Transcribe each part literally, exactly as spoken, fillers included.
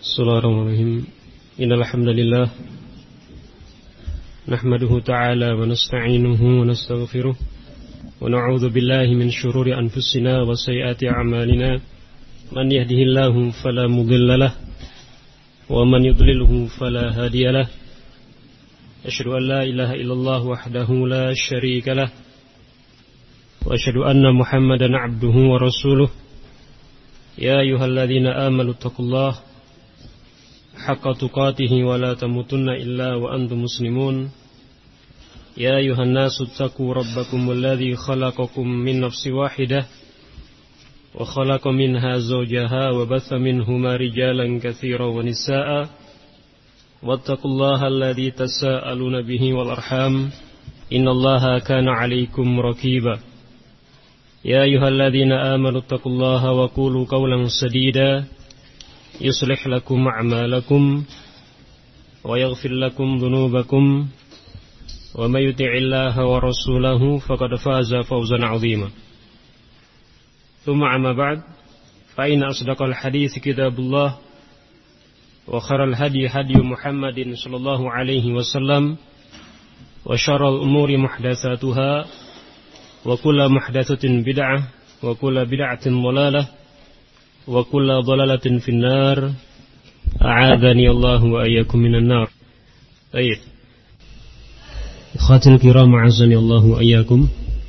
Bismillahirrahmanirrahim. Innal hamdalillah nahmaduhu ta'ala wa nasta'inuhu wa nastaghfiruh wa na'udzu billahi min shururi anfusina wa sayyiati a'malina. Man yahdihillahu fala mudilla lahu wa man yudlilhu fala hadiya lahu. Asyhadu an la ilaha illallah wahdahu la syarika lahu wa asyhadu anna Muhammadan 'abduhu wa rasuluh. Ya ayyuhalladzina amanu taqullaha haqqa tuqatih wa la tamutunna illa wa antum muslimun. Ya ayuhan nasu taqu rabbakum alladhi khalaqakum min nafsin wahidah wa khalaqa minha zawjaha wa batha minhuma rijalan katsiran wa nisaa'a wattaqullaha alladhi tasaaluna bihi wal arham innallaha kana 'alaykum raqiba. Ya ayyuhalladzina amanu taqullaha wa qulu qawlan sadida yuslih lakum a'malakum wa yaghfir lakum dhunubakum wa may yuti'illaha wa rasulahu faqad faza fawzan 'azima. Tsumma amma ba'd, fa inna asdaqal hadits kitabullah wa khairal hadi hadi Muhammadin sallallahu alaihi wasallam wa syarral umuri muhdatsatuha wa kullu muhdatsatin bid'ah wa kullu bid'atin dhalalah wa kullu dhalalatin finnar. A'adzani Allah wa iyyakum minan nar. Baik. Ikhwatul kiram, a'azzani Allah wa iyyakum.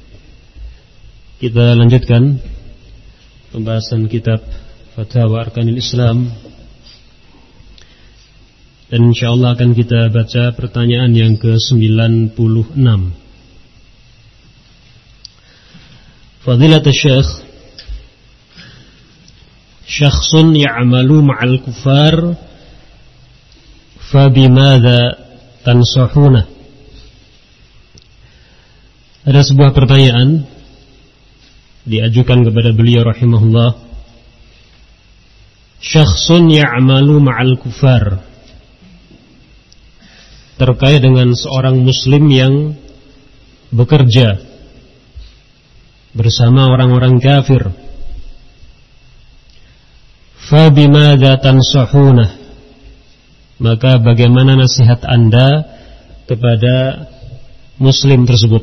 Kita lanjutkan pembahasan kitab Fatwa Arkanil Islam. Dan insyaallah akan kita baca pertanyaan yang ke sembilan puluh enam. Fadilatul Syekh, syakhsun ya'malu ma'al kufar fabimadza tansahuna. Ada sebuah pertanyaan diajukan kepada beliau rahimahullah. Syakhsun ya'malu ma'al kufar, terkait dengan seorang muslim yang bekerja bersama orang-orang kafir. Fabimadza tansahuna, maka bagaimana nasihat Anda kepada muslim tersebut?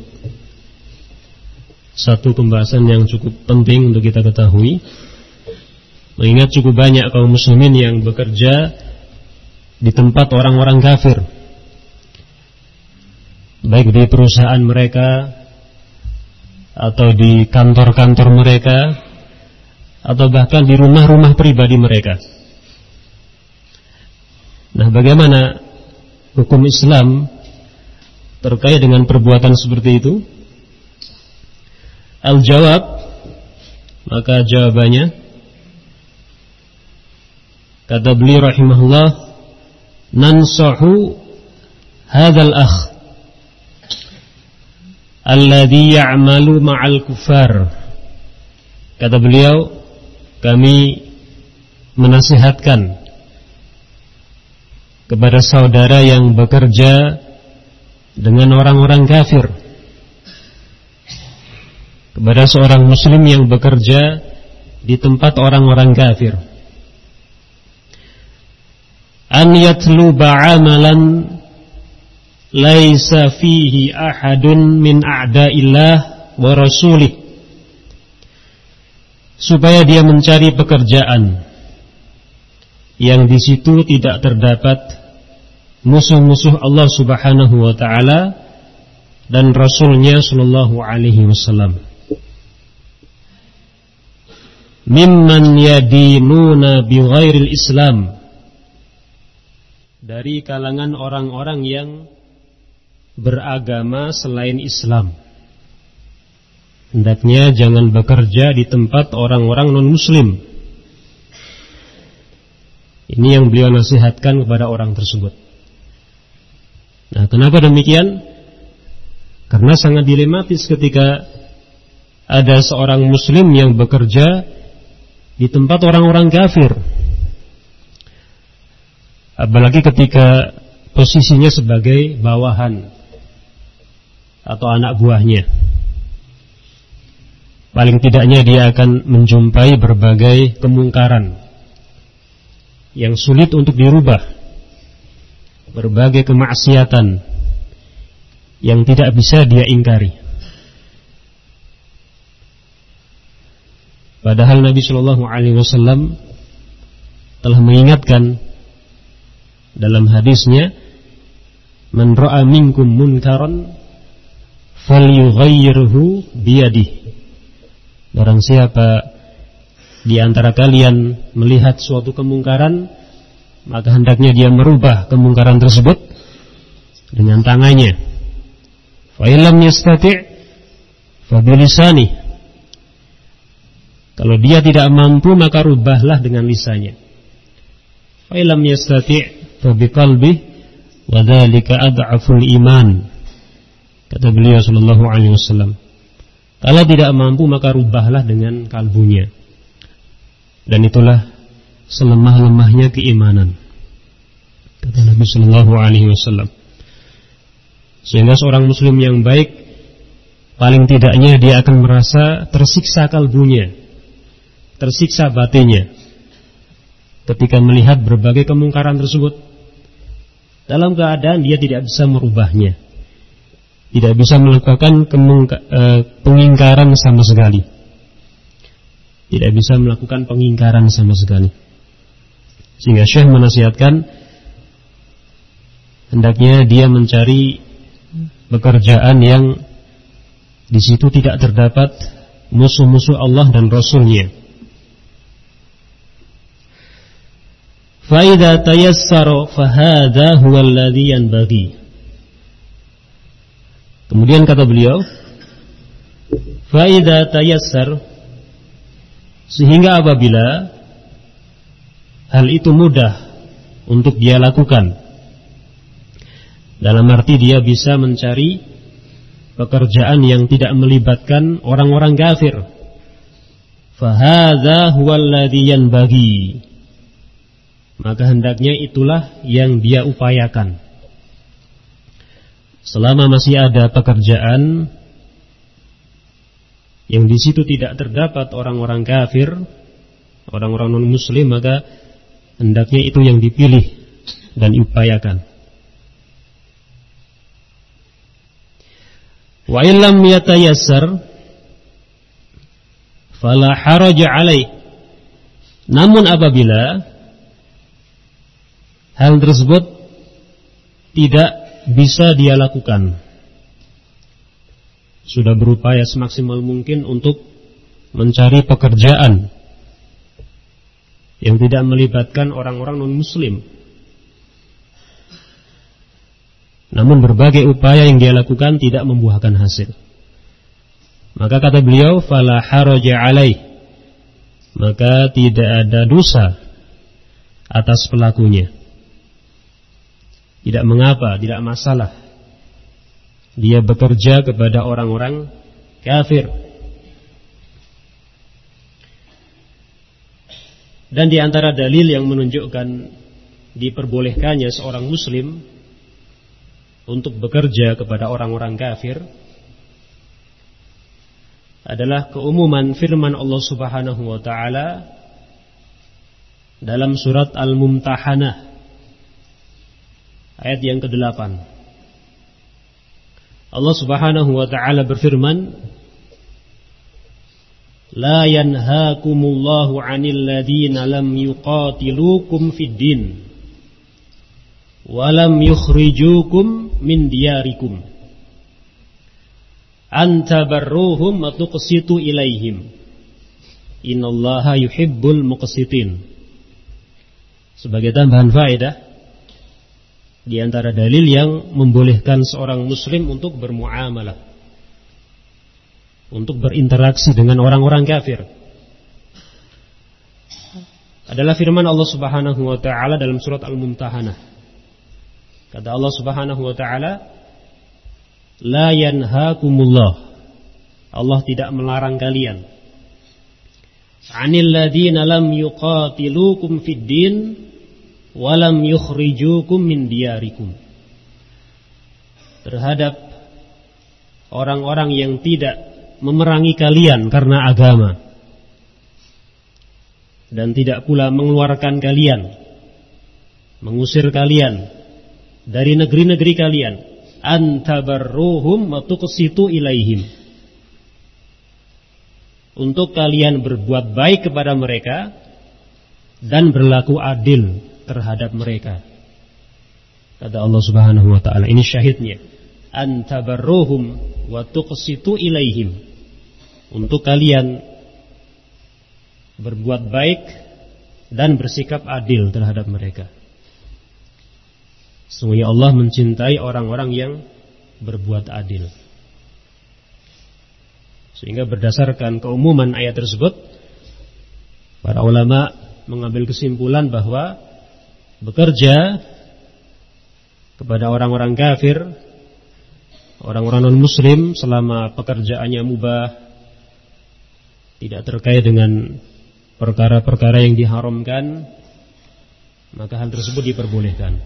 Satu pembahasan yang cukup penting untuk kita ketahui, mengingat cukup banyak kaum muslimin yang bekerja di tempat orang-orang kafir, baik di perusahaan mereka atau di kantor-kantor mereka atau bahkan di rumah-rumah pribadi mereka. Nah, bagaimana hukum Islam terkait dengan perbuatan seperti itu? Al-jawab, maka jawabannya, kata beliau rahimahullah, nansahu hadzal akh alladhi ya'malu ma'al kufar. Kata beliau, kami menasihatkan kepada saudara yang bekerja dengan orang-orang kafir, kepada seorang muslim yang bekerja di tempat orang-orang kafir, an yatluba amalan laisa fihi ahadun min a'da'illah wa rasulih, supaya dia mencari pekerjaan yang di situ tidak terdapat musuh-musuh Allah Subhanahu wa taala dan Rasulnya sallallahu alaihi wasallam. Mimman yadinuna bighairil Islam, dari kalangan orang-orang yang beragama selain Islam. Hendaknya jangan bekerja di tempat orang-orang non-muslim. Ini yang beliau nasihatkan kepada orang tersebut. Nah, kenapa demikian? Karena sangat dilematis ketika ada seorang muslim yang bekerja di tempat orang-orang kafir, apalagi ketika posisinya sebagai bawahan atau anak buahnya. Paling tidaknya dia akan menjumpai berbagai kemungkaran yang sulit untuk dirubah, berbagai kemaksiatan yang tidak bisa dia ingkari. Padahal Nabi Shallallahu Alaihi Wasallam telah mengingatkan dalam hadisnya, "Man ra'a minkum munkaran falyughayyirhu biyadihi." Barang siapa di antara kalian melihat suatu kemungkaran, maka hendaknya dia merubah kemungkaran tersebut dengan tangannya. Fa illam yastati' fa bilisanihi. Kalau dia tidak mampu, maka rubahlah dengan lisannya. Fa illam yastati' fa biqalbihi wa dzalika ad'aful iman. Kata beliau sallallahu alaihi wasallam, kalau tidak mampu maka rubahlah dengan kalbunya. Dan itulah selemah-lemahnya keimanan, kata Nabi sallallahu alaihi wasallam. Sehingga seorang muslim yang baik, paling tidaknya dia akan merasa tersiksa kalbunya, tersiksa batinnya ketika melihat berbagai kemungkaran tersebut, dalam keadaan dia tidak bisa merubahnya, tidak bisa melakukan kemungka, eh, pengingkaran sama sekali, tidak bisa melakukan pengingkaran sama sekali. Sehingga Syekh menasihatkan hendaknya dia mencari pekerjaan yang di situ tidak terdapat musuh-musuh Allah dan Rasul-Nya. Fa idza tayassara fa hadza huwa alladhi yanbaghi. Kemudian kata beliau, fa idza tayassar, sehingga apabila hal itu mudah untuk dia lakukan, dalam arti dia bisa mencari pekerjaan yang tidak melibatkan orang-orang kafir, fa hadza huwa alladhi yanbaghi, maka hendaknya itulah yang dia upayakan. Selama masih ada pekerjaan yang di situ tidak terdapat orang-orang kafir, orang-orang non-muslim, maka hendaknya itu yang dipilih dan diupayakan. Wa illam yatayassar fala haraja alaih. Namun apabila hal tersebut tidak bisa dia lakukan, sudah berupaya semaksimal mungkin untuk mencari pekerjaan yang tidak melibatkan orang-orang non-muslim, namun berbagai upaya yang dia lakukan tidak membuahkan hasil, maka kata beliau, fala haraja alaih, maka tidak ada dosa atas pelakunya. Tidak mengapa, tidak masalah dia bekerja kepada orang-orang kafir. Dan di antara dalil yang menunjukkan diperbolehkannya seorang muslim untuk bekerja kepada orang-orang kafir adalah keumuman firman Allah Subhanahu wa taala dalam surat Al-Mumtahanah ayat yang kedelapan. Allah Subhanahu wa taala berfirman, la yanhaakumullahu 'anil ladzina lam yuqatilukum fid din wa lam yukhrijukum min diyarikum an tabarruhum wa tuqsitu ilaihim innallaha yuhibbul muqsitin. Sebagai tambahan faedah, di antara dalil yang membolehkan seorang muslim untuk bermuamalah, untuk berinteraksi dengan orang-orang kafir, adalah firman Allah Subhanahu wa taala dalam surat Al-Mumtahanah. Kata Allah Subhanahu wa taala, la yanhaakumullah, Allah tidak melarang kalian, 'anil ladzina lam yuqatilukum fid din walam yukhrijukum min diyarikum, terhadap orang-orang yang tidak memerangi kalian karena agama dan tidak pula mengeluarkan kalian mengusir kalian dari negeri-negeri kalian, antabarruhum wa tuqsitu ilaihim, untuk kalian berbuat baik kepada mereka dan berlaku adil terhadap mereka. Kata Allah Subhanahu wa taala, ini syahidnya, antabarruhum wa tuqsitu ilaihim, untuk kalian berbuat baik dan bersikap adil terhadap mereka. Sesungguhnya Allah mencintai orang-orang yang berbuat adil. Sehingga berdasarkan keumuman ayat tersebut, para ulama mengambil kesimpulan bahwa bekerja kepada orang-orang kafir, orang-orang non-muslim, selama pekerjaannya mubah, tidak terkait dengan perkara-perkara yang diharamkan, maka hal tersebut diperbolehkan.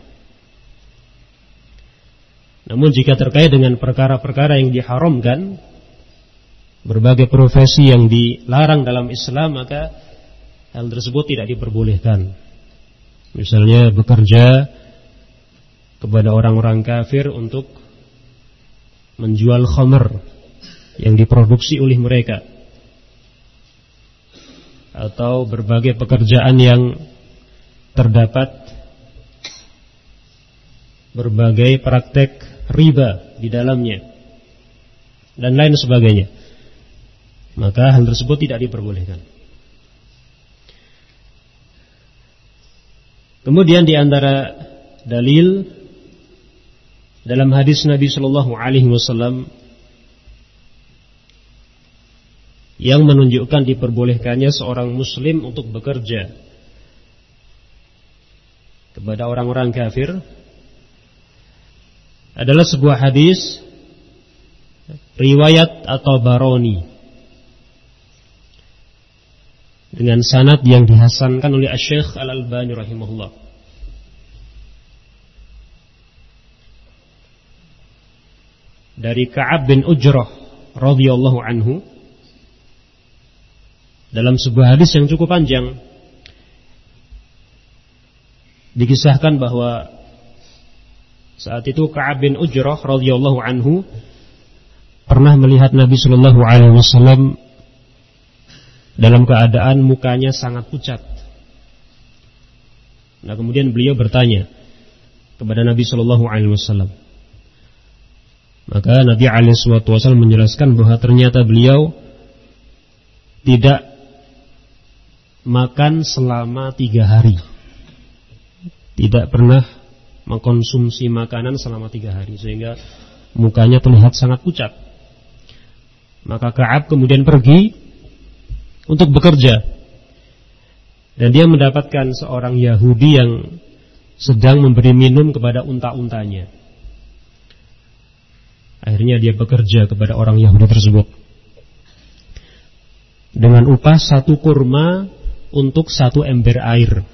Namun jika terkait dengan perkara-perkara yang diharamkan, berbagai profesi yang dilarang dalam Islam, maka hal tersebut tidak diperbolehkan. Misalnya bekerja kepada orang-orang kafir untuk menjual khamr yang diproduksi oleh mereka, atau berbagai pekerjaan yang terdapat berbagai praktek riba di dalamnya dan lain sebagainya, maka hal tersebut tidak diperbolehkan. Kemudian di antara dalil dalam hadis Nabi Shallallahu Alaihi Wasallam yang menunjukkan diperbolehkannya seorang muslim untuk bekerja kepada orang-orang kafir adalah sebuah hadis riwayat At-Tabarani dengan sanad yang dihasankan oleh Asy-Syaikh Al-Albani rahimahullah. Dari Ka'ab bin Ujrah radhiyallahu anhu, dalam sebuah hadis yang cukup panjang dikisahkan bahwa saat itu Ka'ab bin Ujrah radhiyallahu anhu pernah melihat Nabi sallallahu alaihi wasallam dalam keadaan mukanya sangat pucat. Nah, kemudian beliau bertanya kepada Nabi sallallahu alaihi wasallam. Maka Nabi alaihi wasallam menjelaskan bahwa ternyata beliau tidak makan selama tiga hari, tidak pernah mengkonsumsi makanan selama tiga hari, sehingga mukanya terlihat sangat pucat. Maka Ka'ab kemudian pergi untuk bekerja, dan dia mendapatkan seorang Yahudi yang sedang memberi minum kepada unta-untanya. Akhirnya dia bekerja kepada orang Yahudi tersebut dengan upah satu kurma untuk satu ember air.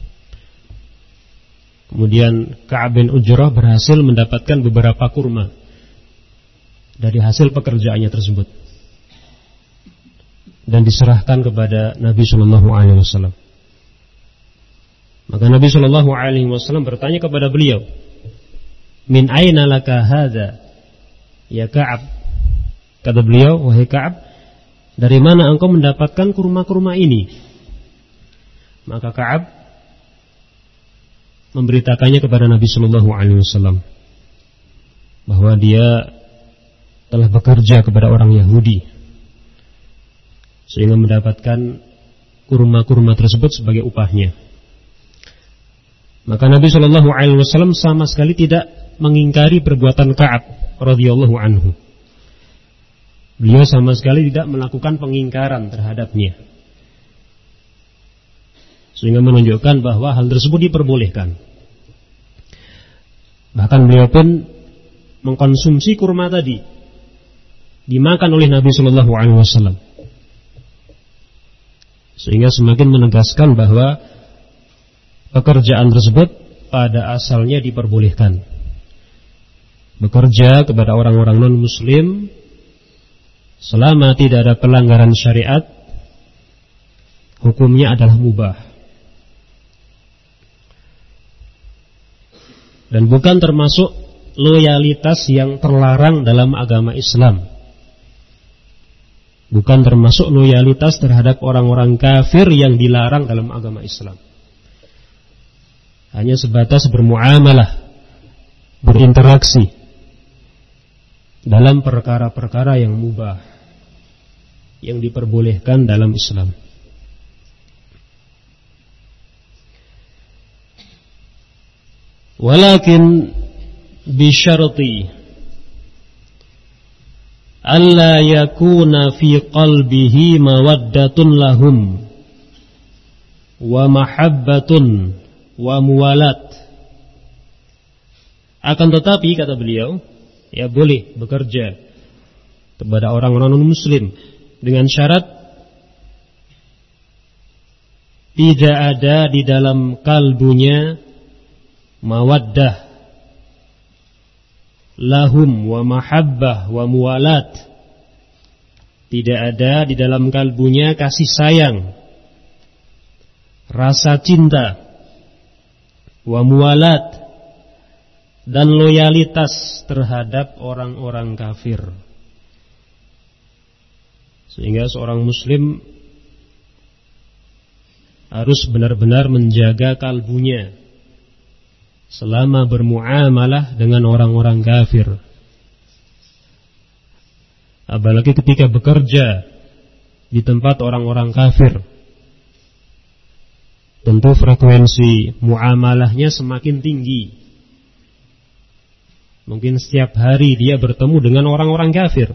Kemudian Ka'ab bin Ujrah berhasil mendapatkan beberapa kurma dari hasil pekerjaannya tersebut, dan diserahkan kepada Nabi Shallallahu Alaihi Wasallam. Maka Nabi Shallallahu Alaihi Wasallam bertanya kepada beliau, min aina laka hadza ya Ka'ab? Kata beliau, wahai Ka'ab, dari mana engkau mendapatkan kurma-kurma ini? Maka Ka'ab memberitakannya kepada Nabi Shallallahu Alaihi Wasallam bahwa dia telah bekerja kepada orang Yahudi sehingga mendapatkan kurma-kurma tersebut sebagai upahnya. Maka Nabi Shallallahu Alaihi Wasallam sama sekali tidak mengingkari perbuatan Ka'ab radhiyallahu anhu. Beliau sama sekali tidak melakukan pengingkaran terhadapnya, sehingga menunjukkan bahwa hal tersebut diperbolehkan. Bahkan beliau pun mengkonsumsi kurma tadi, dimakan oleh Nabi Shallallahu Alaihi Wasallam, sehingga semakin menegaskan bahwa pekerjaan tersebut pada asalnya diperbolehkan. Bekerja kepada orang-orang non-muslim selama tidak ada pelanggaran syariat, hukumnya adalah mubah. dan bukan termasuk loyalitas yang terlarang dalam agama Islam. Bukan termasuk loyalitas terhadap orang-orang kafir yang dilarang dalam agama Islam. Hanya sebatas bermuamalah, berinteraksi dalam perkara-perkara yang mubah, yang diperbolehkan dalam Islam. Walakin bisyarti alla yakuna fi qalbihi mawaddatun lahum wa mahabbatun wa muwalat. Akan tetapi, kata beliau, ya boleh bekerja kepada orang-orang non-muslim dengan syarat tidak ada di dalam kalbunya mawaddah lahum wa mahabbah wa muwalat. Tidak ada di dalam kalbunya kasih sayang, rasa cinta, wa muwalat, dan loyalitas terhadap orang-orang kafir. Sehingga seorang muslim harus benar-benar menjaga kalbunya selama bermuamalah dengan orang-orang kafir. Apalagi ketika bekerja di tempat orang-orang kafir, tentu frekuensi muamalahnya semakin tinggi. Mungkin setiap hari dia bertemu dengan orang-orang kafir.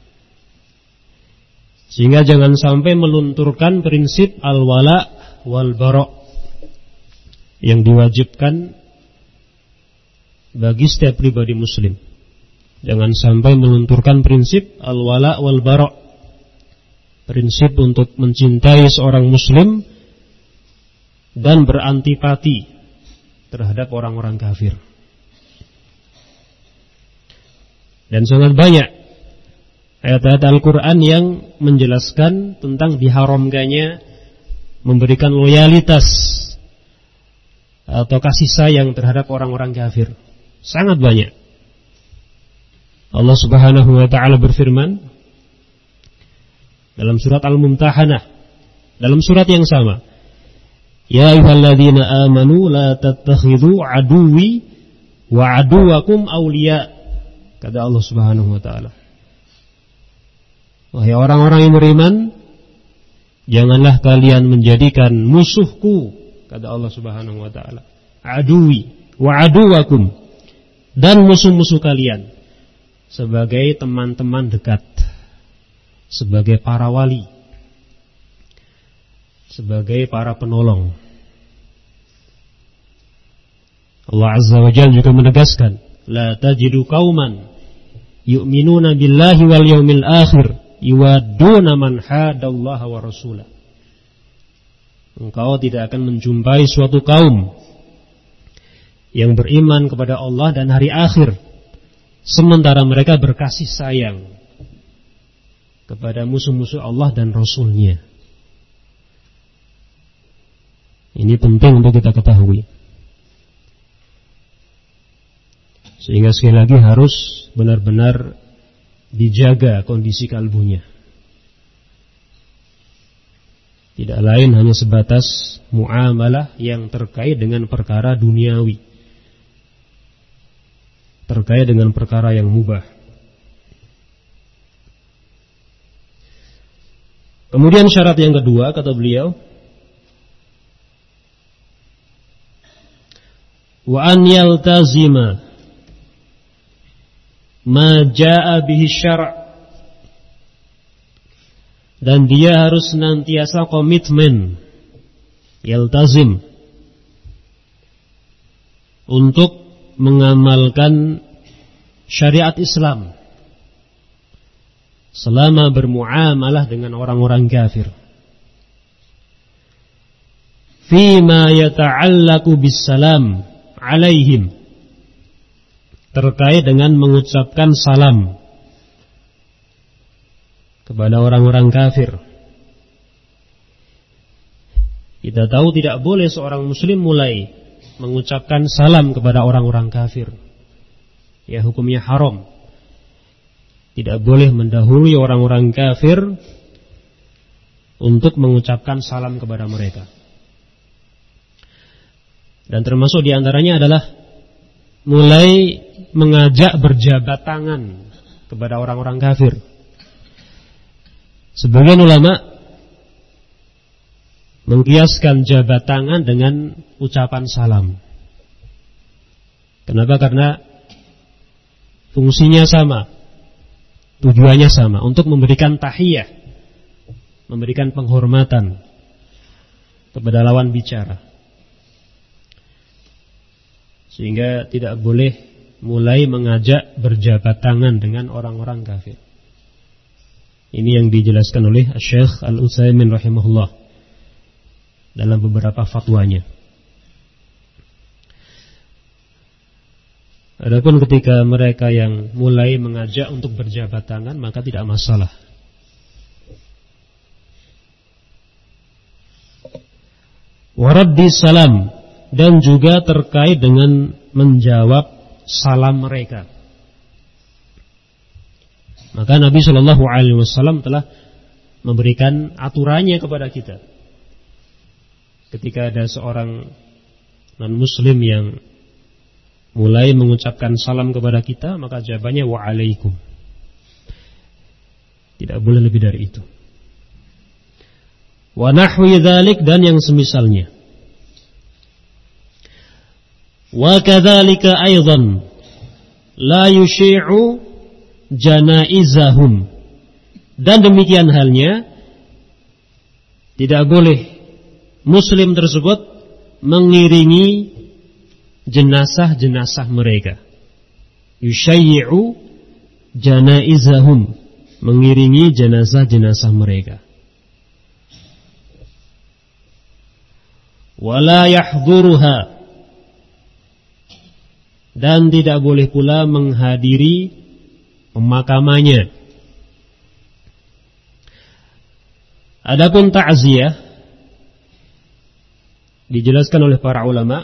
Sehingga jangan sampai melunturkan prinsip al-wala wal bara' yang diwajibkan bagi setiap pribadi muslim. Jangan sampai melunturkan prinsip al-wala wal bara', prinsip untuk mencintai seorang muslim dan berantipati terhadap orang-orang kafir. Dan sangat banyak ayat-ayat Al-Quran yang menjelaskan tentang diharamkannya memberikan loyalitas atau kasih sayang terhadap orang-orang kafir. Sangat banyak. Allah Subhanahu wa ta'ala berfirman dalam surat Al-Mumtahanah, dalam surat yang sama, ya ayyuhalladzina amanu la tattakhidhu aduwwi wa aduwakum awliya, kata Allah Subhanahu wa ta'ala. Wahai orang-orang yang beriman, janganlah kalian menjadikan musuhku, kata Allah Subhanahu wa ta'ala, aduwi wa aduwakum, dan musuh-musuh kalian sebagai teman-teman dekat, sebagai para wali, sebagai para penolong. Allah Azza wa Jalla juga menegaskan, la tajidu qauman yu'minuna billahi wal yawmil akhir yuwadduna man hadallaha wa rasulah. Engkau tidak akan menjumpai suatu kaum yang beriman kepada Allah dan hari akhir, sementara mereka berkasih sayang kepada musuh-musuh Allah dan Rasulnya. Ini penting untuk kita ketahui. Sehingga sekali lagi harus benar-benar dijaga kondisi kalbunya. Tidak lain hanya sebatas muamalah yang terkait dengan perkara duniawi, terkait dengan perkara yang mubah. Kemudian syarat yang kedua, kata beliau, wa an yaltazima ma jaa bihi syara', dan dia harus senantiasa komitmen, yaltazim, untuk mengamalkan syariat Islam selama bermuamalah dengan orang-orang kafir. Fima yata'allaku bisalam alaihim, terkait dengan mengucapkan salam kepada orang-orang kafir. Kita tahu tidak boleh seorang muslim mulai mengucapkan salam kepada orang-orang kafir. Ya, hukumnya haram. Tidak boleh mendahului orang-orang kafir untuk mengucapkan salam kepada mereka. Dan termasuk diantaranya adalah mulai mengajak berjabat tangan kepada orang-orang kafir. Sebagian ulama mengkiaskan jabat tangan dengan ucapan salam. Kenapa? Karena fungsinya sama, tujuannya sama, untuk memberikan tahiyah, memberikan penghormatan kepada lawan bicara. Sehingga tidak boleh mulai mengajak berjabat tangan dengan orang-orang kafir. Ini yang dijelaskan oleh Syekh Al-Utsaimin rahimahullah dalam beberapa fatwanya. Adapun ketika mereka yang mulai mengajak untuk berjabat tangan, maka tidak masalah. Waraddi salam, dan juga terkait dengan menjawab salam mereka. Maka Nabi Shallallahu Alaihi Wasallam telah memberikan aturannya kepada kita. Ketika ada seorang non-muslim yang mulai mengucapkan salam kepada kita, maka jawabannya wa'alaikum. Tidak boleh lebih dari itu. Wa nahwi dzalik, dan yang semisalnya. Wa kadzalika aidan la yushi'u janaizahum, dan demikian halnya tidak boleh muslim tersebut mengiringi jenazah-jenazah mereka. Yushayyi'u janaizahum, mengiringi jenazah-jenazah mereka. Wala yahdhuruha, dan tidak boleh pula menghadiri pemakamannya. Adapun ta'ziyah dijelaskan oleh para ulama,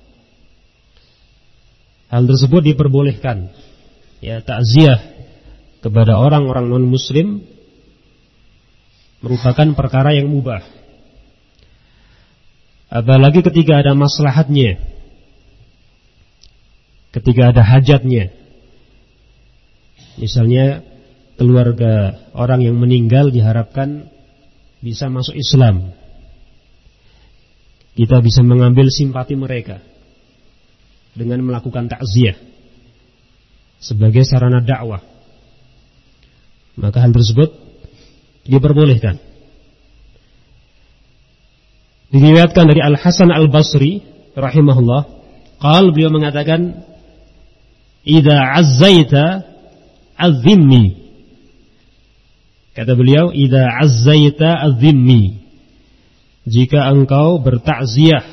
hal tersebut diperbolehkan. Ya, ta'ziyah kepada orang-orang non-muslim merupakan perkara yang mubah. Apalagi ketika ada maslahatnya, ketika ada hajatnya. Misalnya keluarga orang yang meninggal diharapkan bisa masuk Islam, kita bisa mengambil simpati mereka dengan melakukan takziah sebagai sarana dakwah, maka hal tersebut diperbolehkan. Diriwayatkan dari Al-Hasan Al-Basri rahimahullah, qal, beliau mengatakan, idza azzaita az-zimmi. Kata beliau, idza azzaita az-zimmi, jika engkau bertakziah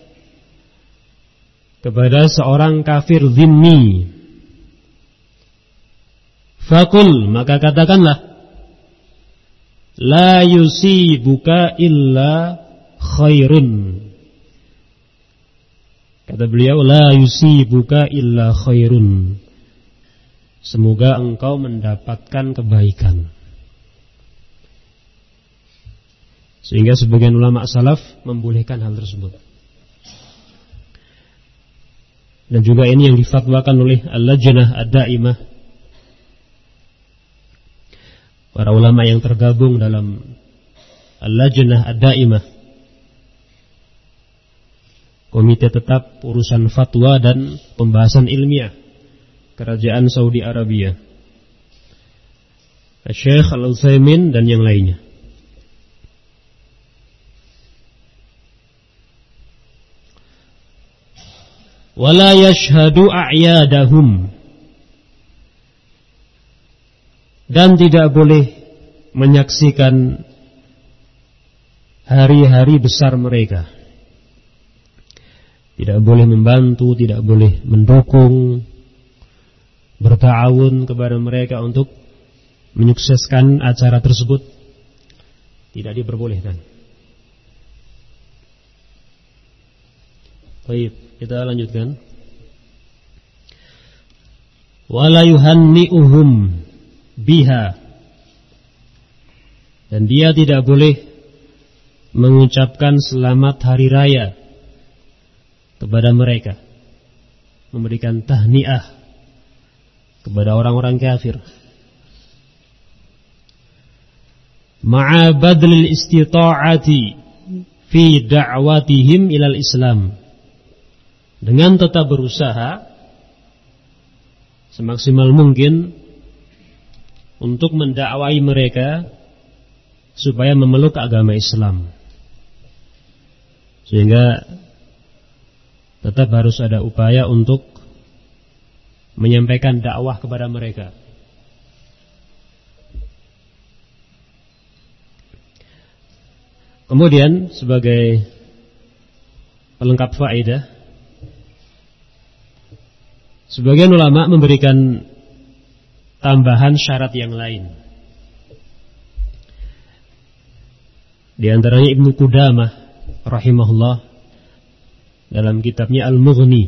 kepada seorang kafir zimmi, fakul, maka katakanlah, la yusibuka illa khairun. Kata beliau, la yusibuka illa khairun, semoga engkau mendapatkan kebaikan. Sehingga sebagian ulama salaf membolehkan hal tersebut. Dan juga ini yang difatwakan oleh Al-Lajnah Ad-Daimah, para ulama yang tergabung dalam Al-Lajnah Ad-Daimah, komite tetap urusan fatwa dan pembahasan ilmiah Kerajaan Saudi Arabia, Syekh Al-Utsaimin dan yang lainnya. Wala yashhadu a'yadahum, dan tidak boleh menyaksikan hari-hari besar mereka. Tidak boleh membantu, tidak boleh mendukung, berta'awun kepada mereka untuk menyukseskan acara tersebut. Tidak diperbolehkan. Baik, kita lanjutkan. Wala yuhanni'uhum biha, dan dia tidak boleh mengucapkan selamat hari raya kepada mereka, memberikan tahniah kepada orang-orang kafir. Ma'a badlil istita'ati fi da'watihim ilal Islam, dengan tetap berusaha semaksimal mungkin untuk mendakwai mereka supaya memeluk agama Islam. Sehingga tetap harus ada upaya untuk menyampaikan dakwah kepada mereka. Kemudian sebagai pelengkap faedah, sebagian ulama memberikan tambahan syarat yang lain. Di antaranya Ibnu Qudamah rahimahullah dalam kitabnya Al-Mughni.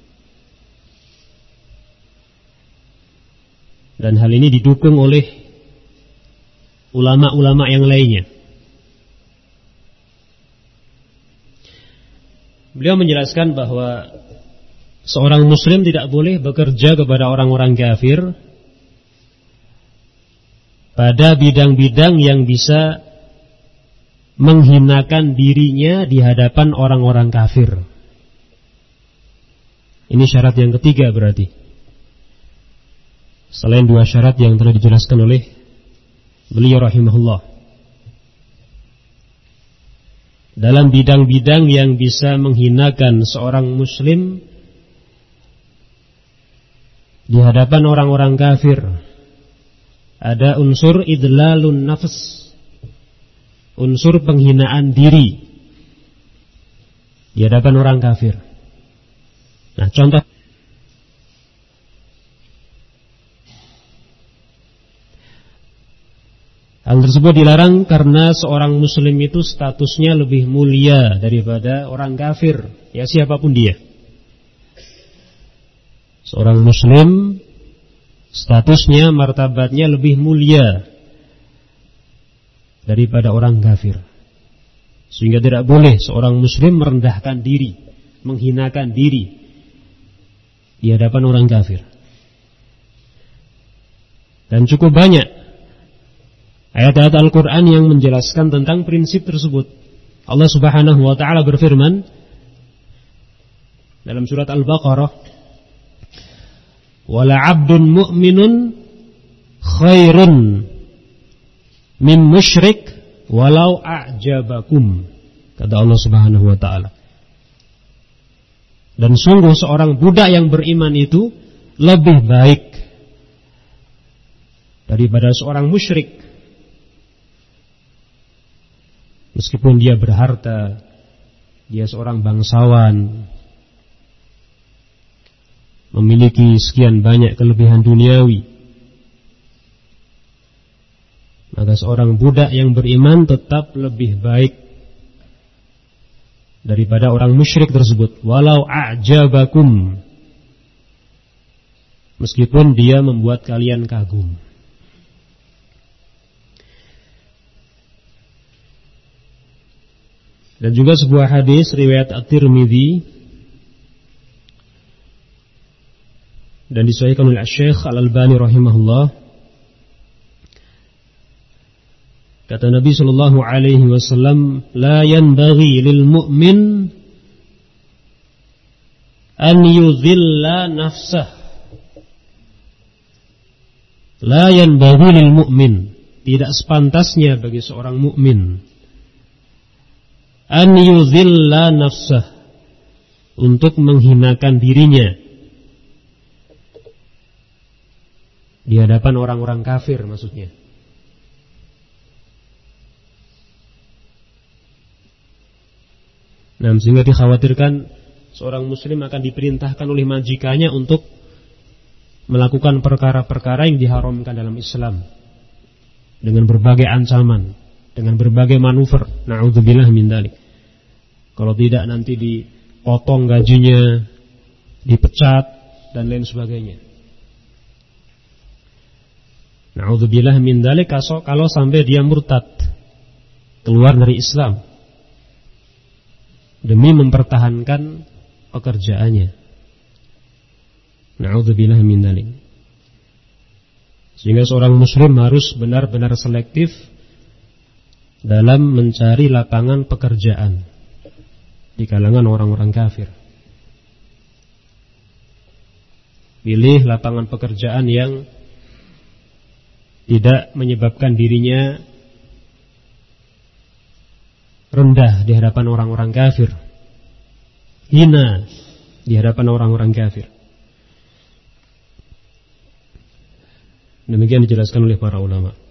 Dan hal ini didukung oleh ulama-ulama yang lainnya. Beliau menjelaskan bahwa seorang muslim tidak boleh bekerja kepada orang-orang kafir pada bidang-bidang yang bisa menghinakan dirinya di hadapan orang-orang kafir. Ini syarat yang ketiga berarti, selain dua syarat yang telah dijelaskan oleh beliau rahimahullah. Dalam bidang-bidang yang bisa menghinakan seorang muslim di hadapan orang-orang kafir, ada unsur idlalun nafs, unsur penghinaan diri di hadapan orang kafir. Nah, contoh hal tersebut dilarang karena seorang muslim itu statusnya lebih mulia daripada orang kafir, ya siapapun dia. Seorang muslim statusnya, martabatnya lebih mulia daripada orang kafir. Sehingga tidak boleh seorang muslim merendahkan diri, menghinakan diri di hadapan orang kafir. Dan cukup banyak ayat-ayat Al-Quran yang menjelaskan tentang prinsip tersebut. Allah subhanahu wa ta'ala berfirman dalam surat Al-Baqarah, wala abdun mu'minun khairun min musyrik walau a'jabakum, kata Allah subhanahu wa ta'ala. Dan sungguh seorang budak yang beriman itu lebih baik daripada seorang musyrik, meskipun dia berharta, dia seorang bangsawan, memiliki sekian banyak kelebihan duniawi, maka seorang budak yang beriman tetap lebih baik daripada orang musyrik tersebut, walau a'jabakum, meskipun dia membuat kalian kagum. Dan juga sebuah hadis riwayat At-Tirmidzi dan disahihkan oleh Syekh Al-Albani rahimahullah, kata Nabi sallallahu alaihi wasallam, la yanbaghi lil mu'min an yudhilla nafsah. La yanbaghi lil mu'min, tidak sepantasnya bagi seorang mukmin an yudhilla nafsah, untuk menghinakan dirinya di hadapan orang-orang kafir, maksudnya. Nah, sehingga dikhawatirkan seorang muslim akan diperintahkan oleh majikannya untuk melakukan perkara-perkara yang diharamkan dalam Islam dengan berbagai ancaman, dengan berbagai manuver. Na'udzubillah min dzalik. Kalau tidak nanti di dipotong gajinya, dipecat, dan lain sebagainya. Na'udzubillah min dzalik, kalau sampai dia murtad, keluar dari Islam demi mempertahankan pekerjaannya. Na'udzubillah min dzalik. Sehingga seorang muslim harus benar-benar selektif dalam mencari lapangan pekerjaan di kalangan orang-orang kafir. Pilih lapangan pekerjaan yang tidak menyebabkan dirinya rendah di hadapan orang-orang kafir, hina di hadapan orang-orang kafir. Demikian dijelaskan oleh para ulama.